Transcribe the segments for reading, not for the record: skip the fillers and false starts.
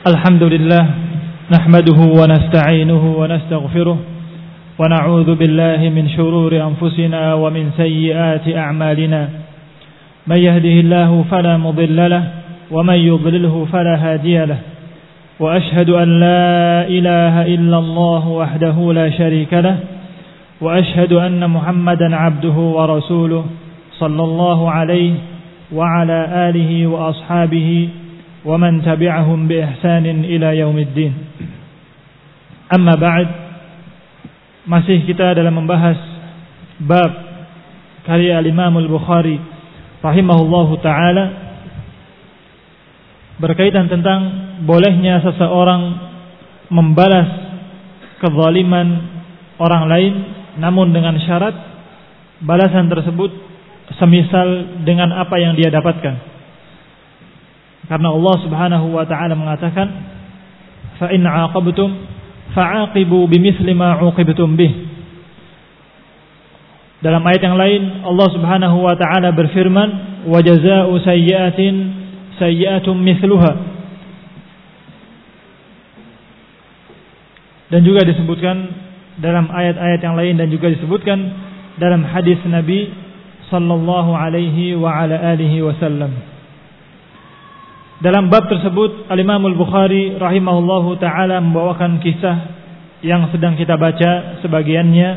الحمد لله نحمده ونستعينه ونستغفره ونعوذ بالله من شرور أنفسنا ومن سيئات أعمالنا من يهده الله فلا مضل له ومن يضلله فلا هادي له وأشهد أن لا إله إلا الله وحده لا شريك له وأشهد أن محمدا عبده ورسوله صلى الله عليه وعلى آله وأصحابه ومن تبعهم بإحسان إلى يوم الدين. Amma ba'd, masih kita dalam membahas bab karya Imam Al-Bukhari rahimahullahu taala berkaitan tentang bolehnya seseorang membalas kezaliman orang lain, namun dengan syarat balasan tersebut semisal dengan apa yang dia dapatkan. Karena Allah Subhanahu wa taala mengatakan, "Fa in 'aqabtum fa'aqibu bimithli ma 'uqibtum bih." Dalam ayat yang lain Allah Subhanahu wa taala berfirman, "Wa jazaa'u sayyi'atin sayyi'atun mithluha." Dan juga disebutkan dalam ayat-ayat yang lain dan juga disebutkan dalam hadis Nabi sallallahu alaihi wa ala alihi wasallam. Dalam bab tersebut Al-Imam Al-Bukhari rahimahullahu ta'ala membawakan kisah yang sedang kita baca sebagiannya,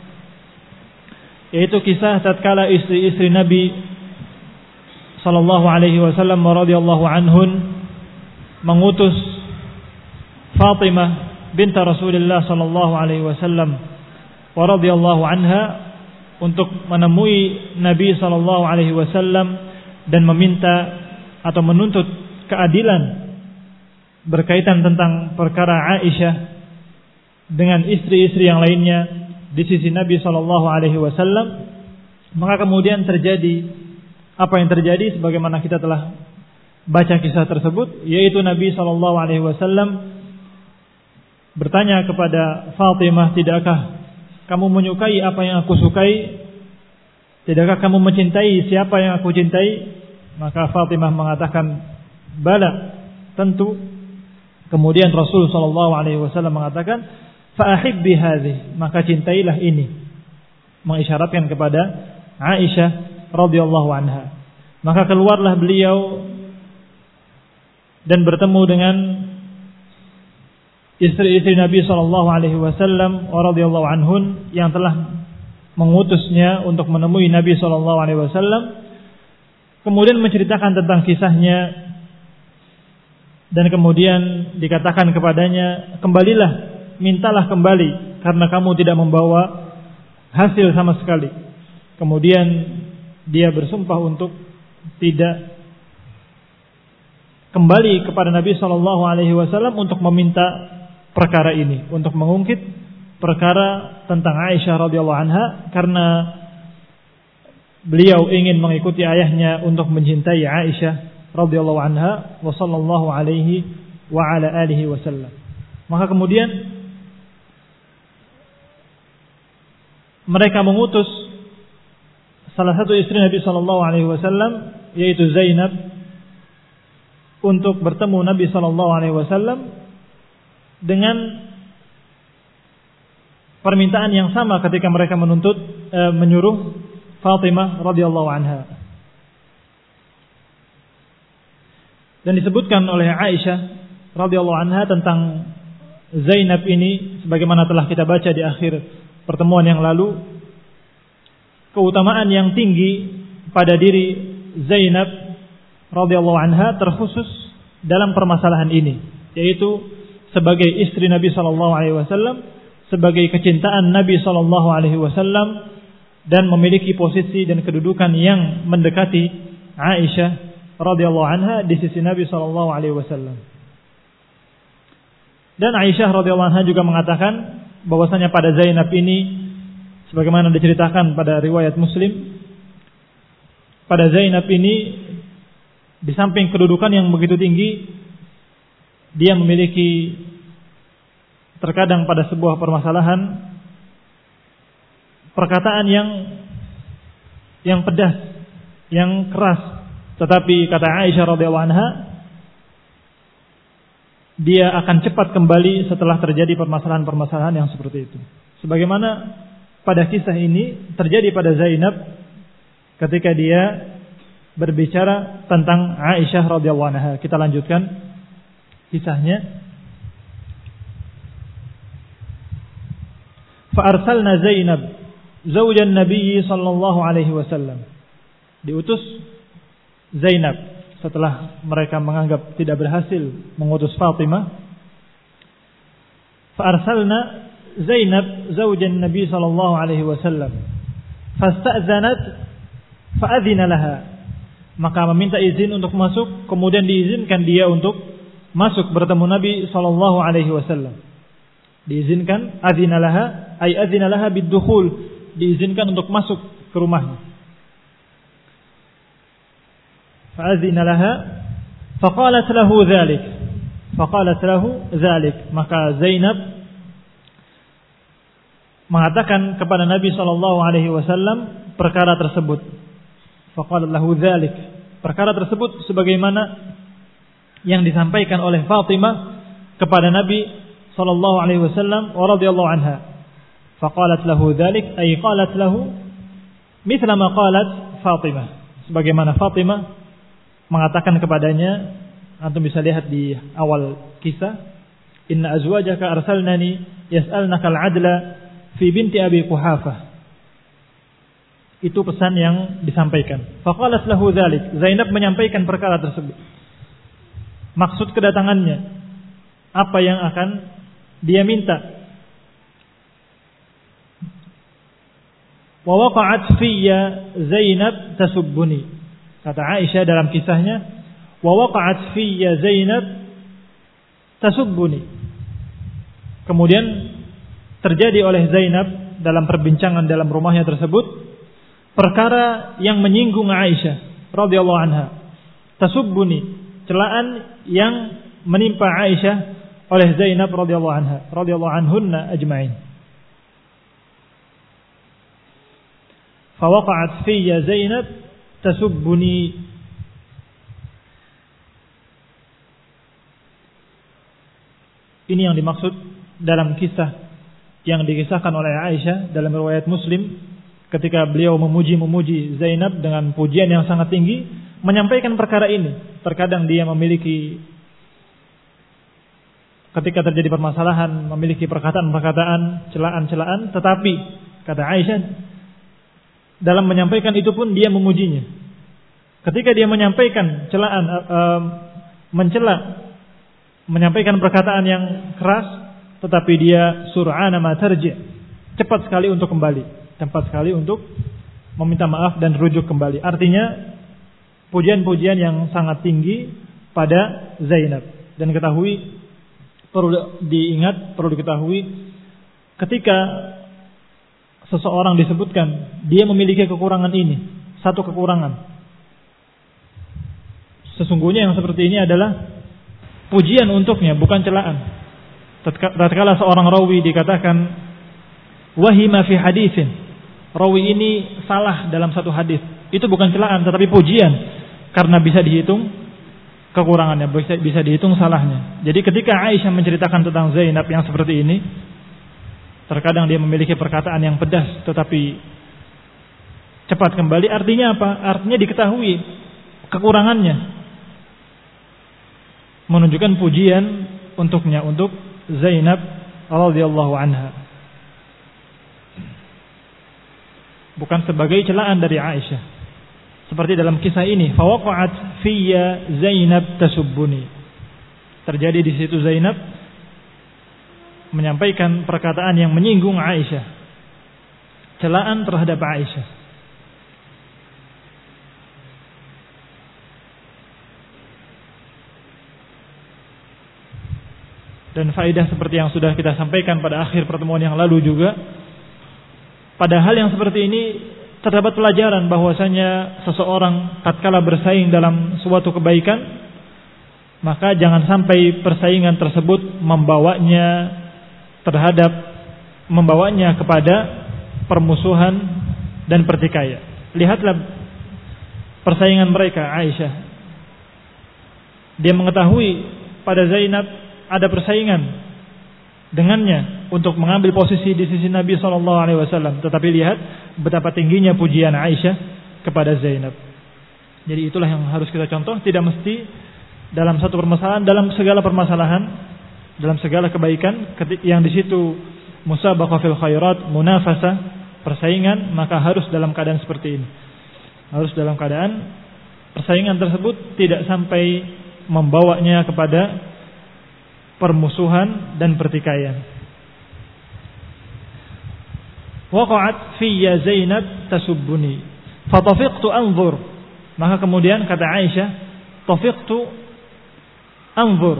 yaitu kisah tatkala istri-istri Nabi sallallahu alaihi wasallam radhiyallahu anhun mengutus Fatimah binti Rasulullah sallallahu alaihi wasallam radhiyallahu anha untuk menemui Nabi sallallahu alaihi wasallam dan meminta atau menuntut keadilan berkaitan tentang perkara Aisyah dengan istri-istri yang lainnya di sisi Nabi sallallahu alaihi wasallam. Maka kemudian terjadi apa yang terjadi sebagaimana kita telah baca kisah tersebut, yaitu Nabi sallallahu alaihi wasallam bertanya kepada Fatimah, "Tidakkah kamu menyukai apa yang aku sukai? Tidakkah kamu mencintai siapa yang aku cintai?" Maka Fatimah mengatakan, "Bala, tentu." Kemudian Rasul sallallahu alaihi wasallam mengatakan, "Fa ahibbi hadhihi," maka cintailah ini, mengisyaratkan kepada Aisyah radhiyallahu anha. Maka keluarlah beliau dan bertemu dengan istri-istri Nabi sallallahu alaihi wasallam radhiyallahu anhun yang telah mengutusnya untuk menemui Nabi sallallahu alaihi wasallam. Kemudian menceritakan tentang kisahnya. Dan kemudian dikatakan kepadanya, "Kembalilah, mintalah kembali, karena kamu tidak membawa hasil sama sekali." Kemudian dia bersumpah untuk tidak kembali kepada Nabi sallallahu alaihi wasallam untuk meminta perkara ini, untuk mengungkit perkara tentang Aisyah radhiyallahu anha, karena beliau ingin mengikuti ayahnya untuk mencintai Aisyah radhiyallahu anha wa sallallahu alaihi wa ala alihi wasallam. Maka kemudian mereka mengutus salah satu istri Nabi sallallahu alaihi wasallam, yaitu Zainab, untuk bertemu Nabi sallallahu alaihi wasallam dengan permintaan yang sama ketika mereka menyuruh Fatimah radhiyallahu anha. Dan disebutkan oleh Aisyah radhiyallahu anha tentang Zainab ini, sebagaimana telah kita baca di akhir pertemuan yang lalu, keutamaan yang tinggi pada diri Zainab radhiyallahu anha terkhusus dalam permasalahan ini, yaitu sebagai istri Nabi sallallahu alaihi wasallam, sebagai kecintaan Nabi sallallahu alaihi wasallam, dan memiliki posisi dan kedudukan yang mendekati Aisyah radhiyallahu anha di sisi Nabi sallallahu alaihi wasallam. Dan Aisyah radhiyallahu anha juga mengatakan bahwasanya pada Zainab ini, sebagaimana diceritakan pada riwayat Muslim, pada Zainab ini di samping kedudukan yang begitu tinggi, dia memiliki terkadang pada sebuah permasalahan perkataan yang pedas, yang keras. Tetapi kata Aisyah radhiyallahu anha, dia akan cepat kembali setelah terjadi permasalahan-permasalahan yang seperti itu. Sebagaimana pada kisah ini terjadi pada Zainab ketika dia berbicara tentang Aisyah radhiyallahu anha. Kita lanjutkan kisahnya. Fa arsalna Zainab zaujan Nabi sallallahu alaihi wasallam. Diutus Zainab setelah mereka menganggap tidak berhasil mengutus Fatimah. Fa arsalna Zainab zaujan Nabi sallallahu alaihi wasallam. Fasta'zanat fa adzina laha. Maka meminta izin untuk masuk, kemudian diizinkan dia untuk masuk bertemu Nabi sallallahu alaihi wasallam. Diizinkan, adzina laha ay adzina laha bid-dukhul, diizinkan untuk masuk ke rumahnya. Fa'adzina laha faqalat lahu dzalik. Maka Zainab mengatakan kepada Nabi sallallahu alaihi wasallam perkara tersebut. Faqalat lahu dzalik. Perkara tersebut sebagaimana yang disampaikan oleh Fatimah kepada Nabi sallallahu alaihi wasallam wa radhiyallahu anha. Faqalat lahu dzalik ay qalat lahu mithla ma qalat Fatimah. Sebagaimana Fatimah mengatakan kepadanya, antum bisa lihat di awal kisah, inna azwajaka arsalnani yas'alnaka al-'adla fi binti Abi Quhafah. Itu pesan yang disampaikan. Faqalat lahu dzalik. Zainab menyampaikan perkara tersebut. Maksud kedatangannya, apa yang akan dia minta. Wa waqa'at fiyya Zainab tasubbuni. Kata Aisyah dalam kisahnya, wa waqa'at fiyya Zainab tasubbuni. Kemudian terjadi oleh Zainab dalam perbincangan dalam rumahnya tersebut perkara yang menyinggung Aisyah radhiyallahu anha. Tasubbuni, celaan yang menimpa Aisyah oleh Zainab radhiyallahu anha, radhiyallahu anhunna ajma'in. Fa waqa'at fiyya Zainab tasubbuni. Ini yang dimaksud dalam kisah yang dikisahkan oleh Aisyah dalam riwayat Muslim ketika beliau memuji Zainab dengan pujian yang sangat tinggi, menyampaikan perkara ini. Terkadang dia memiliki, ketika terjadi permasalahan, memiliki perkataan-perkataan, celaan-celaan, tetapi kata Aisyah dalam menyampaikan itu pun dia memujinya. Ketika dia menyampaikan celaan, mencela, menyampaikan perkataan yang keras, tetapi dia sur'ana ma tarji', cepat sekali untuk kembali, cepat sekali untuk meminta maaf dan rujuk kembali. Artinya pujian-pujian yang sangat tinggi pada Zainab. Dan perlu diketahui ketika seseorang disebutkan dia memiliki kekurangan ini, satu kekurangan, sesungguhnya yang seperti ini adalah pujian untuknya, bukan celaan. Tatkala seorang rawi dikatakan wahima fi haditsin, rawi ini salah dalam satu hadis, itu bukan celaan tetapi pujian, karena bisa dihitung kekurangannya, bisa dihitung salahnya. Jadi ketika Aisyah menceritakan tentang Zainab yang seperti ini, terkadang dia memiliki perkataan yang pedas tetapi cepat kembali. Artinya apa? Artinya diketahui kekurangannya, menunjukkan pujian untuknya, untuk Zainab radhiyallahu anha, bukan sebagai celaan dari Aisyah. Seperti dalam kisah ini, fawaqa'at fiyya Zainab tasubbuni. Terjadi di situ Zainab menyampaikan perkataan yang menyinggung Aisyah, celaan terhadap Aisyah. Dan faedah seperti yang sudah kita sampaikan pada akhir pertemuan yang lalu juga, pada hal yang seperti ini terdapat pelajaran bahwasanya seseorang tatkala bersaing dalam suatu kebaikan, maka jangan sampai persaingan tersebut membawanya kepada permusuhan dan pertikaian. Lihatlah persaingan mereka. Aisyah, dia mengetahui pada Zainab ada persaingan dengannya untuk mengambil posisi di sisi Nabi SAW. Tetapi lihat betapa tingginya pujian Aisyah kepada Zainab. Jadi itulah yang harus kita contoh. Tidak mesti dalam satu permasalahan, dalam segala permasalahan, dalam segala kebaikan yang di situ musabaqah fil khairat, munafasah, persaingan, maka harus dalam keadaan seperti ini. Harus dalam keadaan persaingan tersebut tidak sampai membawanya kepada permusuhan dan pertikaian. Waqa'at fiyya Zainab tasubbuni fatafiqtu anzur. Maka kemudian kata Aisyah, tafiqtu anzur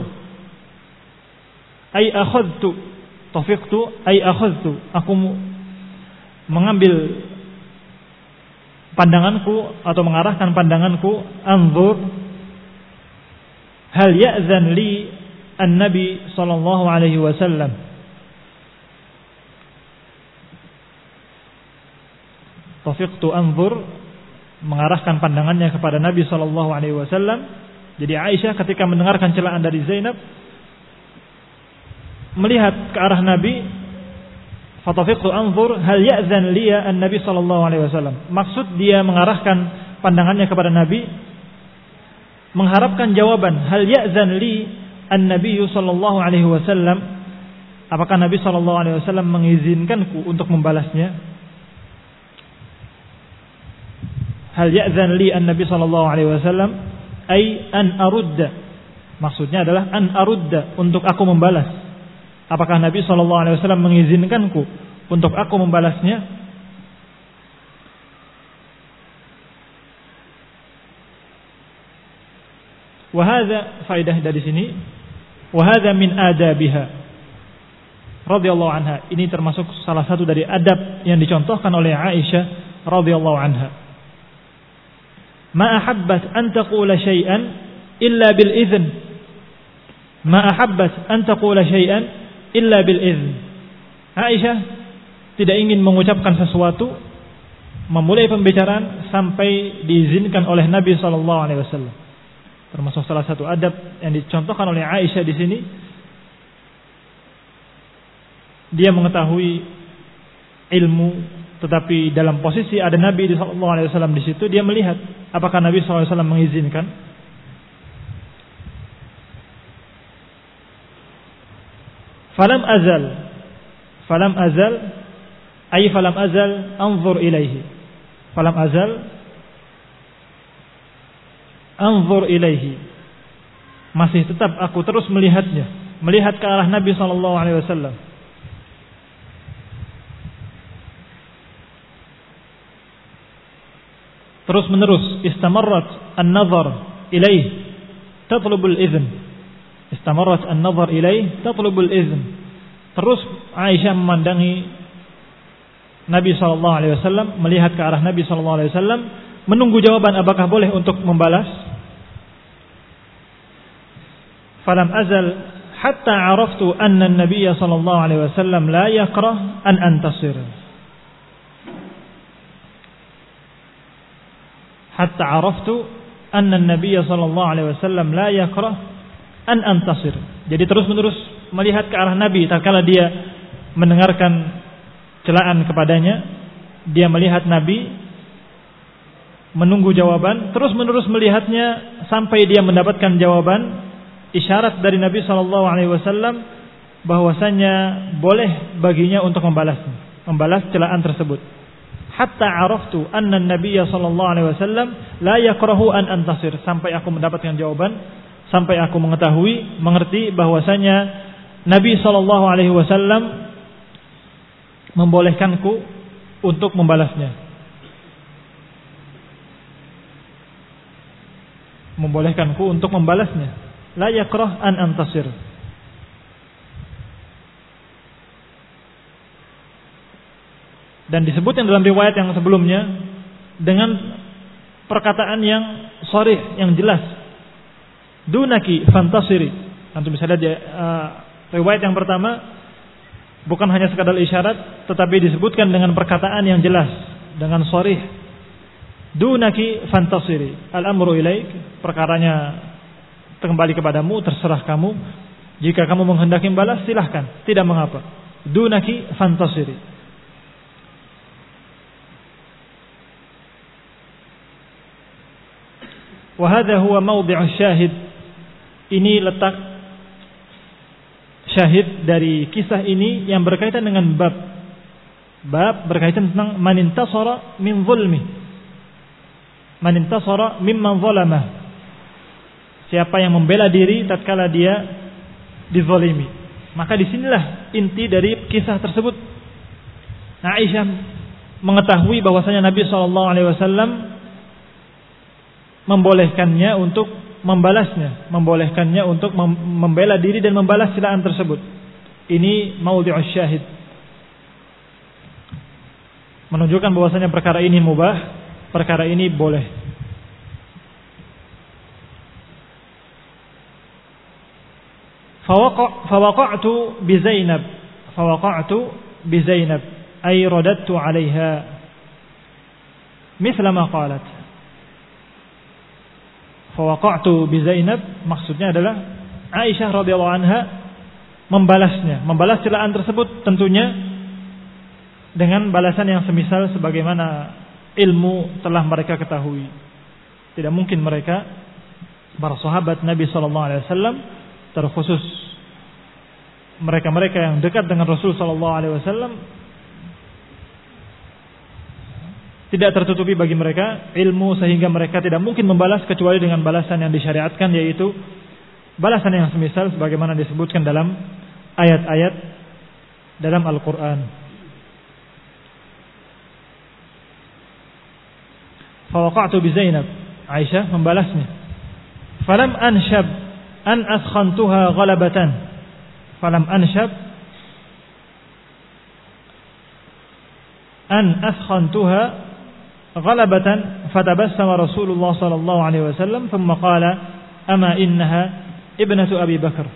ay akhadtu. Tafiqtu ay akhadtu, aku mengambil pandanganku atau mengarahkan pandanganku, anzur hal ya'zan li an-nabi sallallahu alaihi wasallam. Tafiqtu anzur, mengarahkan pandangannya kepada Nabi sallallahu alaihi wasallam. Jadi Aisyah ketika mendengarkan celaan dari Zainab melihat ke arah Nabi, fatafiqtu anzur hal ya'zan li an-nabi sallallahu alaihi wasallam. Maksud dia mengarahkan pandangannya kepada Nabi, mengharapkan jawaban hal ya'zan li an-nabi sallallahu alaihi wasallam, apakah Nabi sallallahu alaihi wasallam mengizinkanku untuk membalasnya. Hal ya'zan li an-nabi sallallahu alaihi wasallam ay an arudda, maksudnya adalah an arudda, untuk aku membalas. Apakah Nabi sallallahu alaihi wasallam mengizinkanku untuk aku membalasnya? Wahada faedah dari sini. Wahada min adabiha radhiyallahu anha. Ini termasuk salah satu dari adab yang dicontohkan oleh Aisyah radhiyallahu anha. Ma ahabbat an taqula syai'an illa bil izn. Ma ahabbat an taqula syai'an illa bil izn. Aisyah tidak ingin mengucapkan sesuatu, memulai pembicaraan sampai diizinkan oleh Nabi sallallahu alaihi wasallam. Termasuk salah satu adab yang dicontohkan oleh Aisyah di sini. Dia mengetahui ilmu, tetapi dalam posisi ada Nabi sallallahu alaihi wasallam di situ, dia melihat apakah Nabi sallallahu alaihi wasallam mengizinkan. Falam azal anzur ilaihi. Falam azal anzur ilaihi. Masih tetap aku terus melihatnya, melihat ke arah Nabi sallallahu alaihi wasallam. Terus menerus istamarrat an-nazar ilaihi tatlubul izn. Istamarrat an-nazar ilaihi tatlubul izn. Terus Aisyah memandangi Nabi sallallahu alaihi wasallam, melihat ke arah Nabi sallallahu alaihi wasallam, menunggu jawaban apakah boleh untuk membalas. Falam azal hatta araftu anna an-nabiy sallallahu alaihi wasallam la yakrah an antasir. Hatta araftu anna an-nabiy sallallahu alaihi wasallam la yakrah an antasir. Jadi terus-menerus melihat ke arah Nabi tatkala dia mendengarkan celaan kepadanya, dia melihat Nabi, menunggu jawaban, terus-menerus melihatnya sampai dia mendapatkan jawaban, isyarat dari Nabi sallallahu alaihi wasallam bahwasanya boleh baginya untuk membalas celaan tersebut. Hatta araftu anna an-nabiy sallallahu alaihi wasallam la yakrahu an antasir, sampai aku mendapatkan jawaban, sampai aku mengetahui, mengerti bahwasanya Nabi sallallahu alaihi wasallam membolehkanku untuk membalasnya. Membolehkanku untuk membalasnya. La yakrah an antasir. Dan disebutkan dalam riwayat yang sebelumnya dengan perkataan yang sharih, yang jelas. Dunaki fantasiri. Antum bisa lihat riwayat yang pertama bukan hanya sekadar isyarat, tetapi disebutkan dengan perkataan yang jelas, dengan sharih. Dunaki fantasiri, al-amru ilaik, perkaranya kembali kepadamu, terserah kamu. Jika kamu menghendaki membalas, silahkan, tidak mengapa. Dunaki fantasiri. Wa hadha huwa mawdi'u syahid. Ini letak syahid dari kisah ini yang berkaitan dengan bab berkaitan tentang man intasara min zulmi, man intasara mimman zalamah. Siapa yang membela diri tatkala dia dizalimi. Maka disinilah inti dari kisah tersebut. Aisyah mengetahui bahwasanya Nabi SAW membolehkannya untuk membalasnya, membolehkannya untuk membela diri dan membalas celaan tersebut. Ini maudhi'us syahid, menunjukkan bahwasanya perkara ini mubah, perkara ini boleh. Fawaqa'tu bi Zainab ay radattu 'alayha mithla ma qalat. Fawaqa'tu bi Zainab maksudnya adalah Aisyah radhiyallahu anha membalas celaan tersebut, tentunya dengan balasan yang semisal sebagaimana ilmu telah mereka ketahui. Tidak mungkin mereka, para sahabat Nabi sallallahu alaihi wasallam, terkhusus mereka-mereka yang dekat dengan Rasul sallallahu alaihi wasallam, tidak tertutupi bagi mereka ilmu sehingga mereka tidak mungkin membalas kecuali dengan balasan yang disyariatkan, yaitu balasan yang semisal sebagaimana disebutkan dalam ayat-ayat dalam Al-Quran. Fawaqa'tu bi Zainab, Aisyah membalasnya. Falam anshab an askhantuha ghalabatan. Falam anshab an askhantuha ghalabatan fatabassama Rasulullah sallallahu alaihi wasallam thumma qala ama innaha ibnatu Abi Bakar.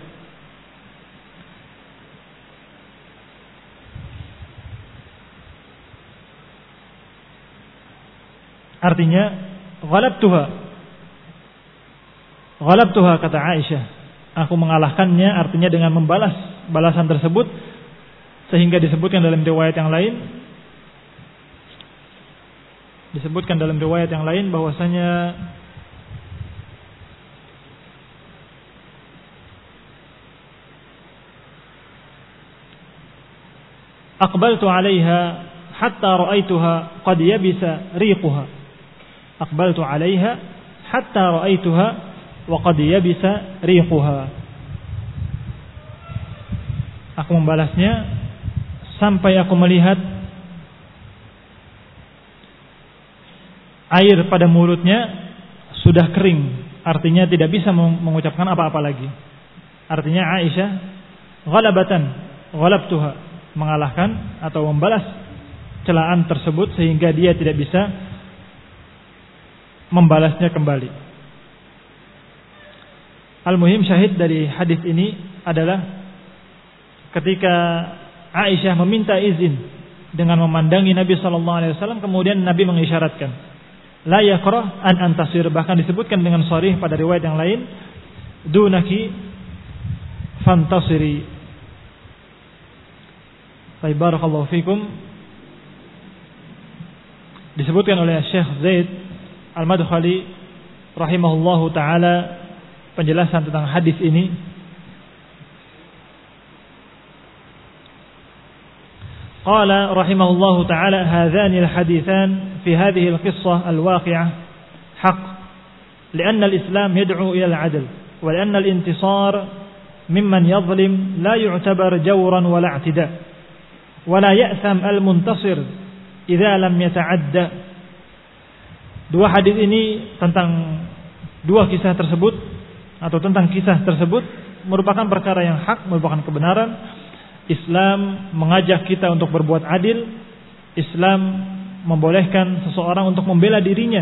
Artinya ghalabtuha kata Aisyah, aku mengalahkannya, artinya dengan membalas balasan tersebut, sehingga disebutkan dalam riwayat yang lain bahwasanya aqbaltu 'alaiha hatta ra'aituha qad yabisa riquha. Aqbaltu 'alaiha hatta ra'aituha wa qad yabisa riquha. Aku membalasnya sampai aku melihat air pada mulutnya sudah kering, artinya tidak bisa mengucapkan apa-apa lagi. Artinya Aisyah ghalabtuha, mengalahkan atau membalas celaan tersebut sehingga dia tidak bisa membalasnya kembali. Al-muhim syahid dari hadis ini adalah ketika Aisyah meminta izin dengan memandangi Nabi sallallahu alaihi wasallam, kemudian Nabi mengisyaratkan la yakrah an antasir, bahkan disebutkan dengan sharih pada riwayat yang lain dunaki fantasiri. Barakallahu fikum. Disebutkan oleh Syekh Zaid Al-Madkhali rahimahullahu taala penjelasan tentang hadis ini. Qala rahimahullahu taala hadhani al-hadithan fi hadhihi al-qissah al-waqi'ah haqq li'anna al-islam yad'u ila al-'adl wa li'anna al-intisar mimman yadhlim la yu'tabar jawran wa la i'tida wa la ya'tham al-muntasir idza lam yata'adda. Dua hadis ini tentang dua kisah tersebut atau tentang kisah tersebut merupakan perkara yang hak, merupakan kebenaran. Islam mengajak kita untuk berbuat adil. Islam membolehkan seseorang untuk membela dirinya,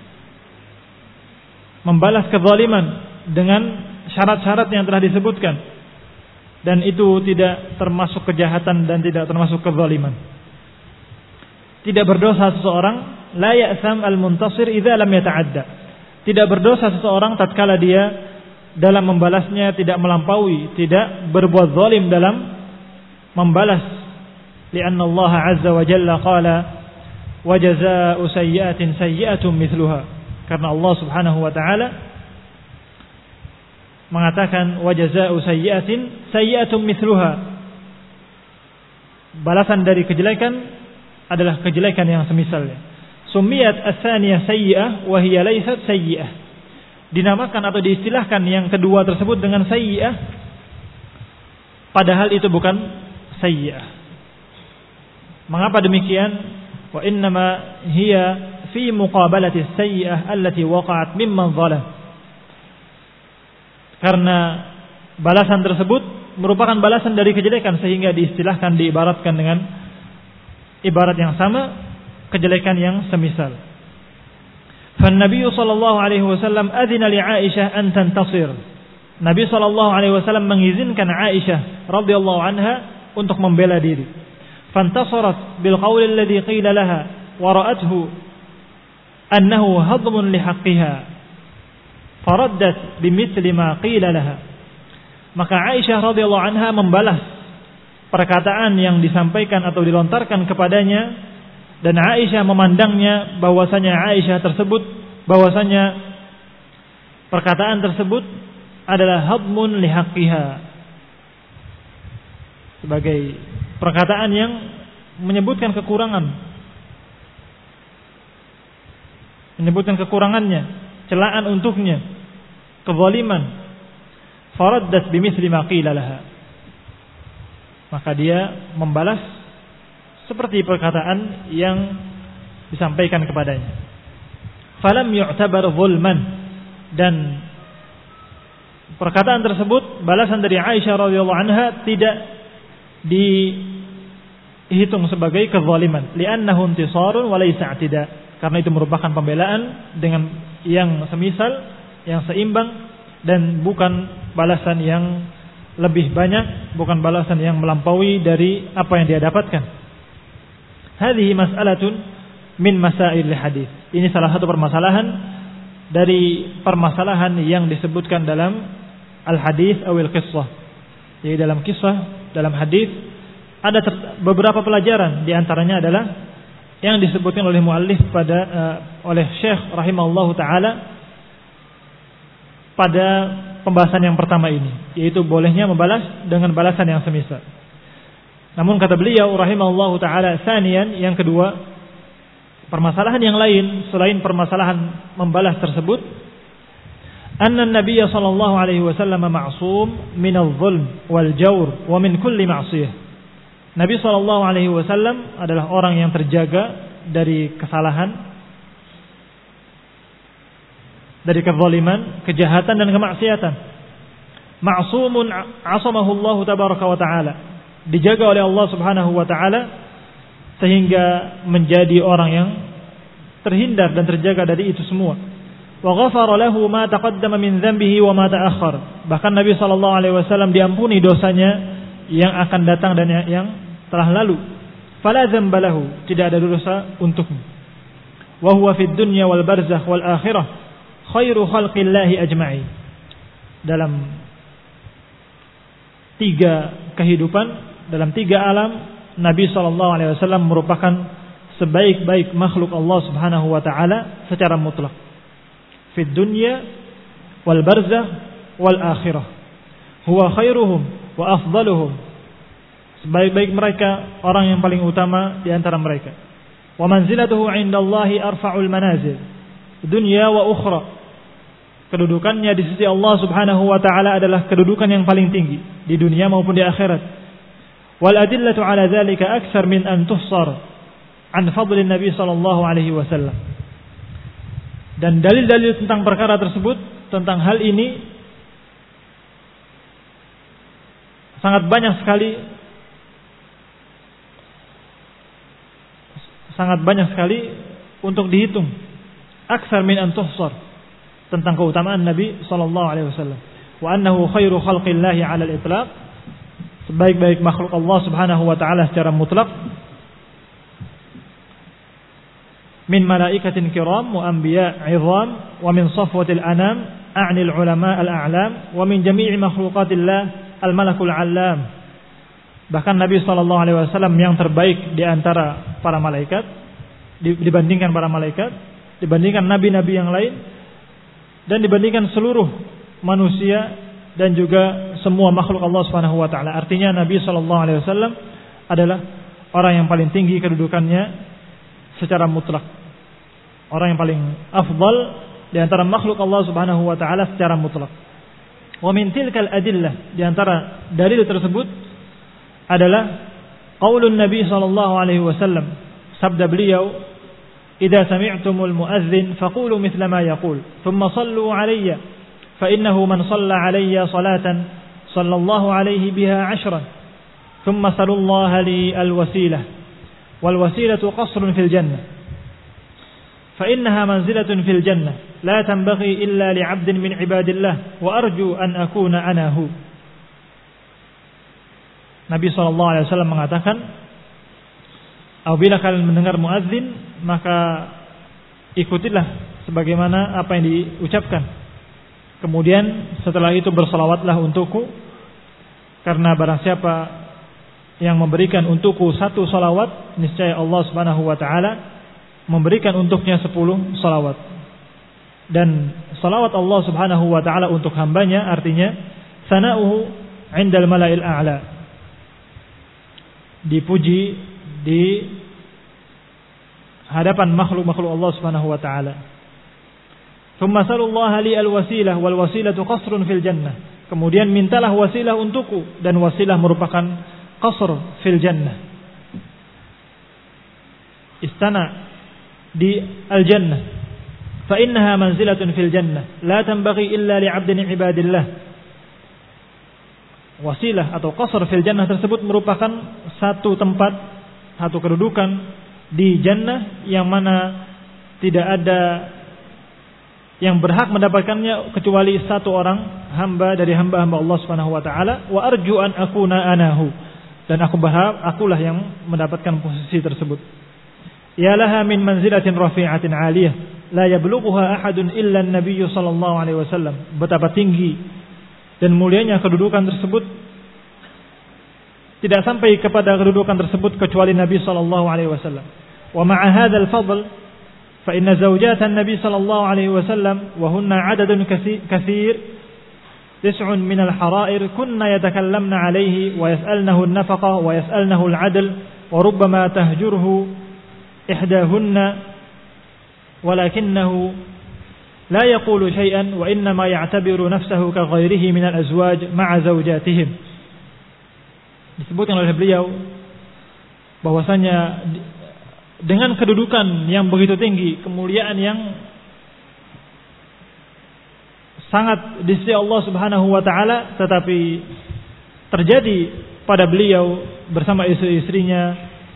membalas kezaliman dengan syarat-syarat yang telah disebutkan, dan itu tidak termasuk kejahatan dan tidak termasuk kezaliman. Tidak berdosa seseorang, la ya'sam al-muntasir idza lam yata'adda. Tidak berdosa seseorang tatkala dia dalam membalasnya, tidak melampaui, tidak berbuat zalim dalam membalas. Lianna Allah azza wa jalla qala wa jazaa'u sayyi'atin sayyi'atun mithluha. Karena Allah Subhanahu wa taala mengatakan wa jazaa'u sayyi'atin sayyi'atun mithluha. Balasan dari kejelekan adalah kejelekan yang semisalnya. Sumiyat ats-tsaniyah sayyi'ah wa hiya laysat sayyi'ah. Dinamakan atau diistilahkan yang kedua tersebut dengan sayyi'ah, padahal itu bukan sayyi'ah. Mengapa demikian? Wa innama hiya fi muqabalati as-sayyi'ah allati waqa'at mimman zalam. Karena balasan tersebut merupakan balasan dari kejelekan, sehingga diistilahkan, diibaratkan dengan ibarat yang sama, kejelekan yang semisal. فالنبي صلى الله عليه وسلم أذن لعائشة أن تنتصر. Nabi sallallahu alaihi wasallam mengizinkan Aisyah radhiyallahu anha untuk membela diri. Fantasarat bil qawl alladhi qila laha wa ra'athu annahu hadmun li haqqiha. Faraddat bimithli ma qila laha. Maka Aisyah radhiyallahu anha membalas perkataan yang disampaikan atau dilontarkan kepadanya. Dan Aisyah memandangnya bahwasanya bahwasanya perkataan tersebut adalah hadmun lihaqqiha, sebagai perkataan yang menyebutkan kekurangannya, celaan untuknya, kezaliman. Faraddat bimithli ma qila laha. Maka dia membalas seperti perkataan yang disampaikan kepadanya. Falam yu'tabar zulman. Dan perkataan tersebut, balasan dari Aisyah radhiyallahu anha, tidak dihitung sebagai kezaliman. Li'annahu intisarun wa laysa i'tida. Karena itu merupakan pembelaan dengan yang semisal, yang seimbang, dan bukan balasan yang lebih banyak, bukan balasan yang melampaui dari apa yang dia dapatkan. Hadhihi mas'alatun min masail hadis. Ini salah satu permasalahan dari permasalahan yang disebutkan dalam al-hadis atau al-qissah. Jadi dalam kisah, dalam hadis ada beberapa pelajaran, di antaranya adalah yang disebutkan oleh muallif oleh Syekh rahimahullahu taala pada pembahasan yang pertama ini, yaitu bolehnya membalas dengan balasan yang semisal. Namun kata beliau rahimahullahu taala, sanian, yang kedua, permasalahan yang lain selain permasalahan membalas tersebut, anna an-nabiy sallallahu alaihi wasallam ma'sum min adh-dhulm wal jawr wa min kulli ma'siyah. Nabi sallallahu alaihi wasallam adalah orang yang terjaga dari kesalahan, dari kezaliman, kejahatan dan kemaksiatan. Ma'sumun 'asamahu Allah tabaraka wa ta'ala. Dijaga oleh Allah Subhanahu wa taala sehingga menjadi orang yang terhindar dan terjaga dari itu semua. Wa ghafara lahu ma taqaddama min dhanbihi wa ma ta'akhkhar. Bahkan Nabi sallallahu alaihi wasallam diampuni dosanya yang akan datang dan yang telah lalu. Fala dzamba lahu, tidak ada dosa untukmu. Wa huwa fid dunya wal barzakh wal akhirah khairu khalqillahi ajma'in. Dalam 3 kehidupan, dalam 3 alam, Nabi SAW merupakan sebaik-baik makhluk Allah Subhanahu wa taala secara mutlak. Fid dunya wal barzakh wal akhirah. Huwa khairuhum wa afdaluhum. Sebaik-baik mereka, orang yang paling utama di antara mereka. Wa manzilatuhu 'indallahi arfa'ul manazil, dunya wa ukhra. Kedudukannya di sisi Allah Subhanahu wa taala adalah kedudukan yang paling tinggi di dunia maupun di akhirat. Wal adillatu ala dzalika aktsar min an tuhsar an fadl Nabi sallallahu alaihi wasallam. Dan dalil-dalil tentang perkara tersebut, tentang hal ini, sangat banyak sekali untuk dihitung. Aktsar min an tuhsar, tentang keutamaan Nabi sallallahu alaihi wasallam. Wa annahu khairu khalqillahi 'ala al-itlaq. Sebaik-baik makhluk Allah Subhanahu wa taala secara mutlak. Min malaikatin kiram wa anbiya 'idham wa min safwatil anam a'nil ulama al-a'lam wa min jami'i makhluqatillah al-malakul 'allam. Bahkan Nabi sallallahu alaihi wasallam yang terbaik di antara para malaikat, dibandingkan para malaikat, dibandingkan nabi-nabi yang lain, dan dibandingkan seluruh manusia dan juga semua makhluk Allah Subhanahu wa taala. Artinya Nabi sallallahu alaihi wasallam adalah orang yang paling tinggi kedudukannya secara mutlak. Orang yang paling afdal di antara makhluk Allah Subhanahu wa taala secara mutlak. Wa min tilkal adillah, di antara dalil tersebut adalah qaulun Nabi sallallahu alaihi wasallam, sabda beliau, "Idza sami'tumul muadzin faqulu mithla ma yaqul, thumma sallu 'alayya, fa innahu man shalla 'alayya salatan sallallahu 'alaihi biha 'ashran, thumma sallallahu li al-wasilah, wal wasilatu qasrun fil jannah, fa innaha manzilatun fil jannah, la tanbaghi illa li 'abdin min 'ibadillah, wa arju an akuna ana hu." Nabi SAW mengatakan, apabila kalian mendengar muadzin, maka ikutilah sebagaimana apa yang diucapkan. Kemudian setelah itu bersalawatlah untukku, karena barang siapa yang memberikan untukku 1 salawat, niscaya Allah Subhanahu wa taala memberikan untuknya 10 salawat. Dan salawat Allah Subhanahu wa taala untuk hambanya artinya sana'uhu 'indal mala'il a'la, dipuji di hadapan makhluk-makhluk Allah Subhanahu wa taala. Tsumma sallallahu li al-wasilah wal wasilatu qasrun fil jannah. Kemudian mintalah wasilah untukku, dan wasilah merupakan qasr fil jannah. Istana di al-jannah. Fa innaha manzilatun fil jannah la tanbaghi illa li 'abdin ibadillah. Wasilah atau qasr fil jannah tersebut merupakan satu tempat, satu kedudukan di jannah yang mana tidak ada yang berhak mendapatkannya kecuali 1 orang hamba dari hamba-hamba Allah Subhanahu wa taala. Wa arju an akuna anahu, dan aku berharap akulah yang mendapatkan posisi tersebut. Ya laha min manzilatin rafi'atin 'aliyah la yablughuha ahadun illa an-nabiy sallallahu alaihi wasallam. Betapa tinggi dan mulianya kedudukan tersebut, tidak sampai kepada kedudukan tersebut kecuali Nabi sallallahu alaihi wasallam. Wa ma'a hadzal fadl fa inna zawjatan Nabi sallallahu alaihi wasallam wa hunna 'adadun katsir 9 min al-hara'ir kunna yatakallamna alaihi wa yas'alnahu an-nafaqa wa yas'alnahu al-'adl wa rubbama tahjuruhu ihdahunna walakinnahu la yaqulu syai'an wa innama ya'tabiru nafsahu ka ghairihi min al-azwaj ma'a zawjatihim. Disebutkan oleh beliau bahwasanya dengan kedudukan yang begitu tinggi, kemuliaan yang sangat di sisi Allah Subhanahu wa taala, tetapi terjadi pada beliau bersama istri-istrinya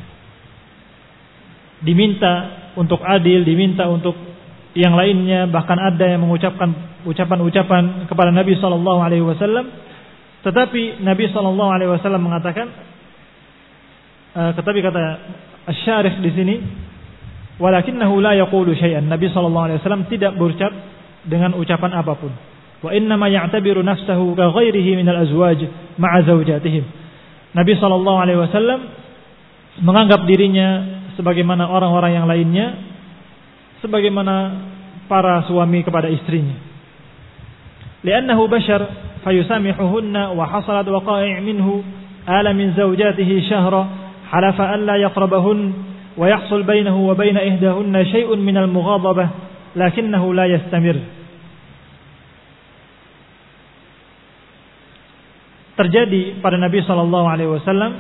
diminta untuk adil, diminta untuk yang lainnya, bahkan ada yang mengucapkan ucapan-ucapan kepada Nabi sallallahu alaihi wasallam, tetapi Nabi sallallahu alaihi wasallam mengatakan, tetapi kata Asy-Syarih di sini, walakinnahu la yaqulu syai'an. Nabi sallallahu alaihi wasallam tidak berucap dengan ucapan apapun. Wa innama ya'tabiru nafsahu ka ghairihi minal azwaj ma'a zawjatihim. Nabi sallallahu alaihi wasallam menganggap dirinya sebagaimana orang-orang yang lainnya, sebagaimana para suami kepada istrinya. Li'annahu bashar fayusamihuhunna wa hasalat waqa'i' minhu ala min zawjatihi shahra halafa an la yaqrabahun wa yahsul bainahu wa baina ihdahunna syai'un min al-mughadabah lakinnahu la yastamir. Terjadi pada Nabi sallallahu alaihi wasallam,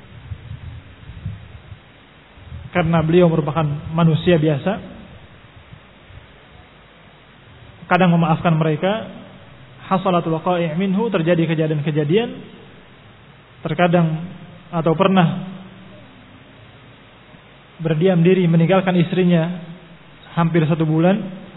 karena beliau merupakan manusia biasa, kadang memaafkan mereka, hasalat waqa'i' minhu, terjadi kejadian-kejadian, terkadang atau pernah berdiam diri meninggalkan istrinya hampir 1 bulan,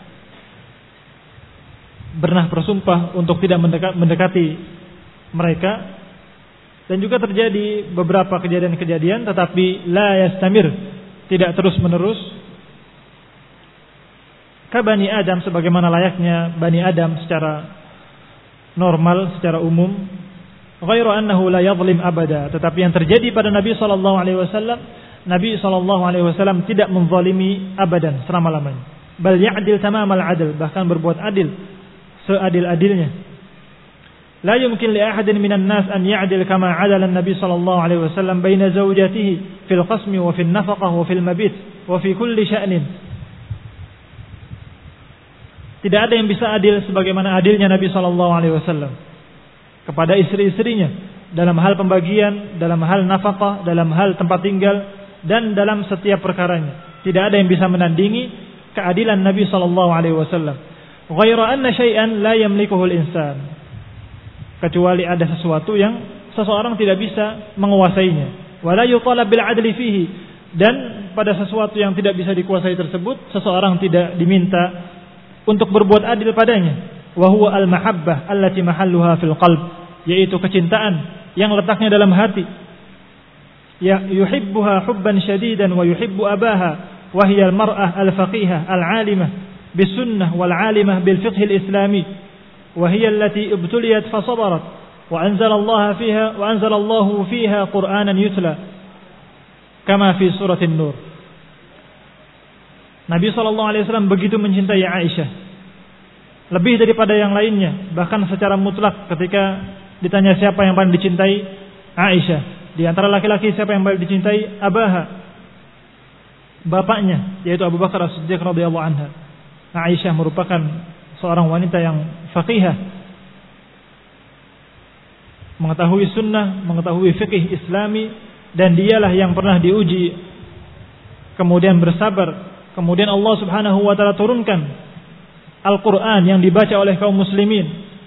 pernah bersumpah untuk tidak mendekati mereka, dan juga terjadi beberapa kejadian-kejadian tetapi la yastamir, tidak terus-menerus, kabani Adam, sebagaimana layaknya Bani Adam secara normal, secara umum. Ghairu annahu la yadhlim abada, tetapi yang terjadi pada Nabi sallallahu alaihi wasallam, Nabi sallallahu alaihi wasallam tidak menzalimi abadan, selama-lamanya. Bal ya'dil tamamal adl, bahkan berbuat adil seadil-adilnya. La yumkin li ahadin minan nas an ya'dil kama 'adala an-nabi sallallahu alaihi wasallam baina zawjatihi fil qasmi wa fil nafaqah wa fil mabit wa fi kulli sya'nin. Tidak ada yang bisa adil sebagaimana adilnya Nabi sallallahu alaihi wasallam kepada istri-istrinya dalam hal pembagian, dalam hal nafkah, dalam hal tempat tinggal, dan dalam setiap perkaranya. Tidak ada yang bisa menandingi keadilan Nabi sallallahu alaihi wasallam. Ghairu anna syai'an la yamlikuhu al-insan, kecuali ada sesuatu yang seseorang tidak bisa menguasainya. Wala yutalab bil adli fihi, dan pada sesuatu yang tidak bisa dikuasai tersebut seseorang tidak diminta untuk berbuat adil padanya. Wa huwa al-mahabbah allati mahalluha fil qalb, yaitu kecintaan yang letaknya dalam hati. Ya yuhibbuha hubban shadidan wa yuhibbu abaha wa hiya al-mar'ah al-faqihah al-'alimah bis-sunnah wal-'alimah bil-fiqh al-islami. وهي التي ابتليت فصبرت وأنزل الله فيها قرآنا يتلى كما في سورة النور. Nabi SAW begitu mencintai Aisyah, lebih daripada yang lainnya, bahkan secara mutlak. Ketika ditanya siapa yang paling dicintai Aisyah, di antara laki-laki siapa yang paling dicintai? Abaha, bapaknya, yaitu Abu Bakar As-Siddiq radhiyallahu anha. Aisyah merupakan seorang wanita yang faqihah, mengetahui sunnah, mengetahui fikih islami, dan dialah yang pernah diuji kemudian bersabar. Kemudian Allah subhanahu wa ta'ala turunkan Al-Quran yang dibaca oleh kaum muslimin,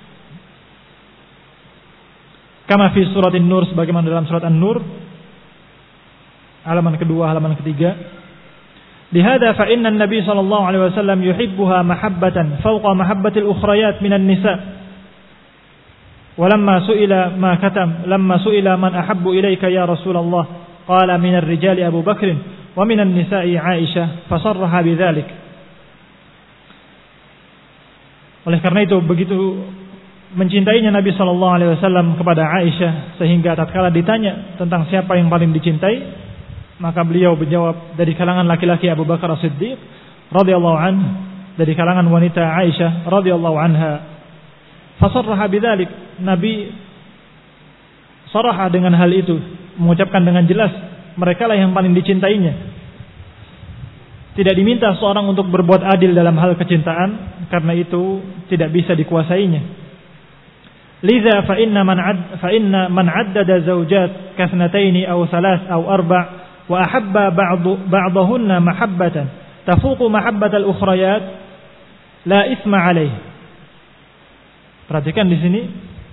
kama fi surat An-Nur, sebagaimana dalam surat An-Nur halaman kedua, halaman ketiga. Lihada fa inna an-nabiy sallallahu alaihi wasallam yuhibbuha mahabbatan fawqa mahabbatil ukhrayat minan nisa. Walamma su'ila ma katam, lamma su'ila man ahabbu ilayka ya Rasulullah, qala minar rijali Abu Bakr wa minan nisa'i Aisyah, fasarraha bidzalik. Oleh karena itu begitu mencintainya Nabi sallallahu alaihi wasallam kepada Aisyah, sehingga tatkala ditanya tentang siapa yang paling dicintai, maka beliau menjawab, dari kalangan laki-laki Abu Bakar As-Siddiq radhiyallahu anhu, dari kalangan wanita Aisyah radhiyallahu anha. Fasarraha bidzalik, Nabi sarah dengan hal itu, mengucapkan dengan jelas merekalah yang paling dicintainya. Tidak diminta seorang untuk berbuat adil dalam hal kecintaan, karena itu tidak bisa dikuasainya. Liza fa inna man addada zawjat kathnataini aw thalath aw arba' wa ahabba ba'dahunna mahabbatan tafuqu mahabbatal ukhrayat la itsma alaih. Perhatikan di sini.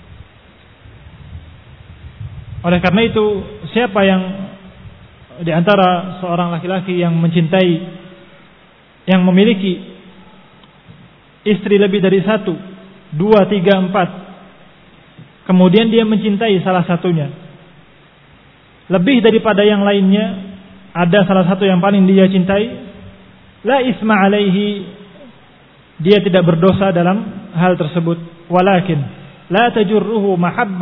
Oleh karena itu, siapa yang di antara seorang laki-laki yang mencintai, yang memiliki istri lebih dari 1, 2, 3, 4, kemudian dia mencintai salah satunya lebih daripada yang lainnya, ada salah satu yang paling dia cintai, la isma alaihi, dia tidak berdosa dalam hal tersebut. Walakin la tajurruhu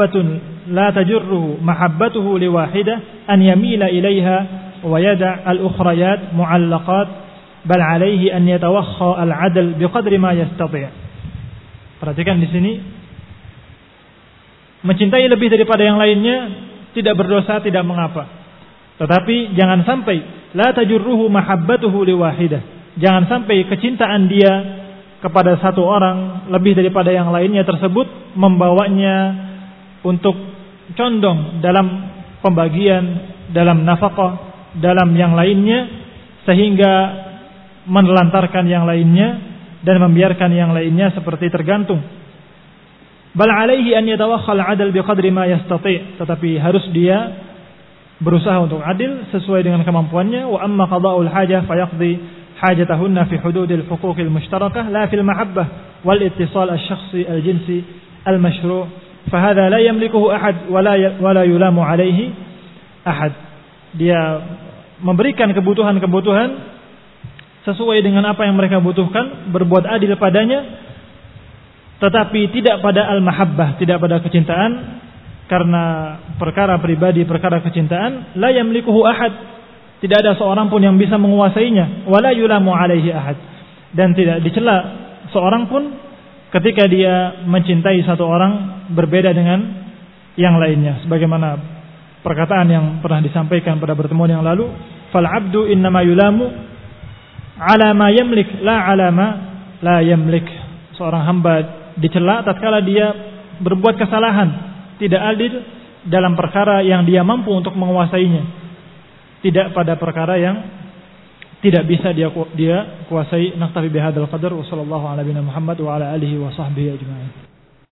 mahabbatuhu liwahidah an yamila ilaiha wa yada' al-ukhrayat mu'allaqat, bal alaihi an yatawakha al-'adl biqadri ma yastati'. Perhatikan di sini, mencintai lebih daripada yang lainnya tidak berdosa, tidak mengapa. Tetapi jangan sampai la tajurruhu mahabbatuhu liwahidah, jangan sampai kecintaan dia kepada satu orang lebih daripada yang lainnya tersebut membawanya untuk condong dalam pembagian, dalam nafkah, dalam yang lainnya, sehingga menelantarkan yang lainnya dan membiarkan yang lainnya seperti tergantung. Bal alaihi an yatawakhal adl biqadri ma yastati', tetapi harus dia berusaha untuk adil sesuai dengan kemampuannya. Wa amma qada'ul hajah fayaqdi hajatahunna fi hududil huquqil mushtarakah la fil mahabbah wal ittisal asy-syakhsi al-jinsi al-mashru', fa hadha la yamlikuhu ahad wa la yulamu alaihi ahad. Dia memberikan kebutuhan-kebutuhan sesuai dengan apa yang mereka butuhkan, berbuat adil padanya, tetapi tidak pada al-mahabbah, tidak pada kecintaan, karena perkara pribadi, perkara kecintaan, la yamlikuhu ahad, tidak ada seorang pun yang bisa menguasainya, wala yulamu alaihi ahad, dan tidak dicela seorang pun ketika dia mencintai satu orang berbeda dengan yang lainnya, sebagaimana perkataan yang pernah disampaikan pada pertemuan yang lalu, fal abdu innama yulamu ala ma yamlik la ala ma la yamlik. Seorang hamba dicela tatkala dia berbuat kesalahan, tidak adil dalam perkara yang dia mampu untuk menguasainya, tidak pada perkara yang tidak bisa dia kuasai. Naktafi bihadzal qadar wa sallallahu ala nabiyina Muhammad wa ala alihi wa sahbihi ajma'in.